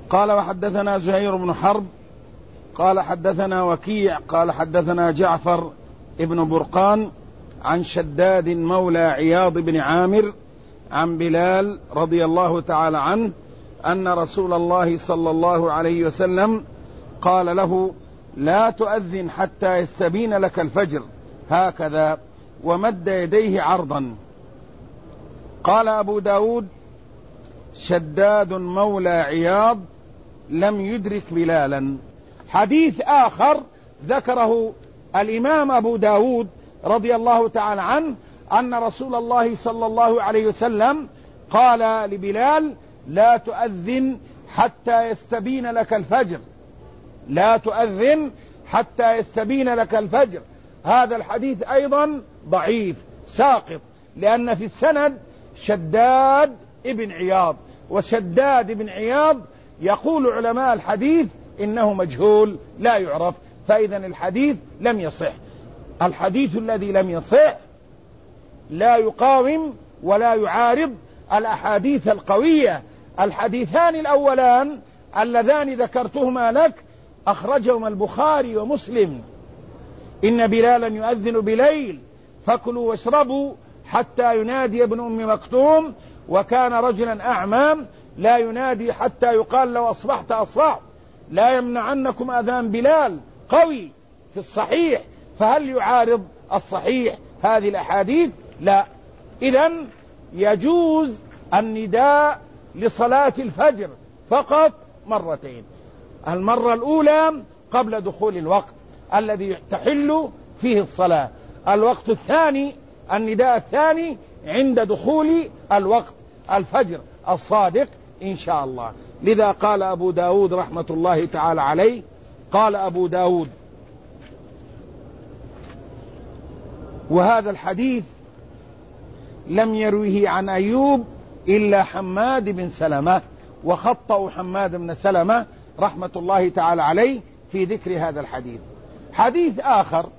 قال وحدثنا زهير بن حرب قال حدثنا وكيع قال حدثنا جعفر ابن برقان عن شداد مولى عياض بن عامر عن بلال رضي الله تعالى عنه أن رسول الله صلى الله عليه وسلم قال له: لا تؤذن حتى يستبين لك الفجر، هكذا، ومد يديه عرضا. قال أبو داود: شداد مولى عياض لم يدرك بلالا. حديث آخر ذكره الإمام أبو داود رضي الله تعالى عنه أن رسول الله صلى الله عليه وسلم قال لبلال: لا تؤذن حتى يستبين لك الفجر، لا تؤذن حتى يستبين لك الفجر. هذا الحديث أيضا ضعيف ساقط، لأن في السند شداد ابن عياض، وشداد ابن عياض يقول علماء الحديث إنه مجهول لا يعرف، فإذا الحديث لم يصح. الحديث الذي لم يصح لا يقاوم ولا يعارض الأحاديث القوية. الحديثان الأولان اللذان ذكرتهما لك أخرجهما البخاري ومسلم: إن بلالا يؤذن بليل فكلوا واشربوا حتى ينادي ابن أم مكتوم، وكان رجلا أعمى لا ينادي حتى يقال لو أصبحت أصبحت، لا يمنعنكم أذان بلال، قوي في الصحيح. فهل يعارض الصحيح هذه الأحاديث؟ لا. إذن يجوز النداء لصلاة الفجر فقط مرتين: المرة الأولى قبل دخول الوقت الذي تحل فيه الصلاة، الوقت الثاني النداء الثاني عند دخول الوقت الفجر الصادق إن شاء الله. لذا قال أبو داود رحمة الله تعالى عليه، قال أبو داود: وهذا الحديث لم يرويه عن أيوب إلا حماد بن سلمة، وخطأ حماد بن سلمة رحمة الله تعالى عليه في ذكر هذا الحديث. حديث آخر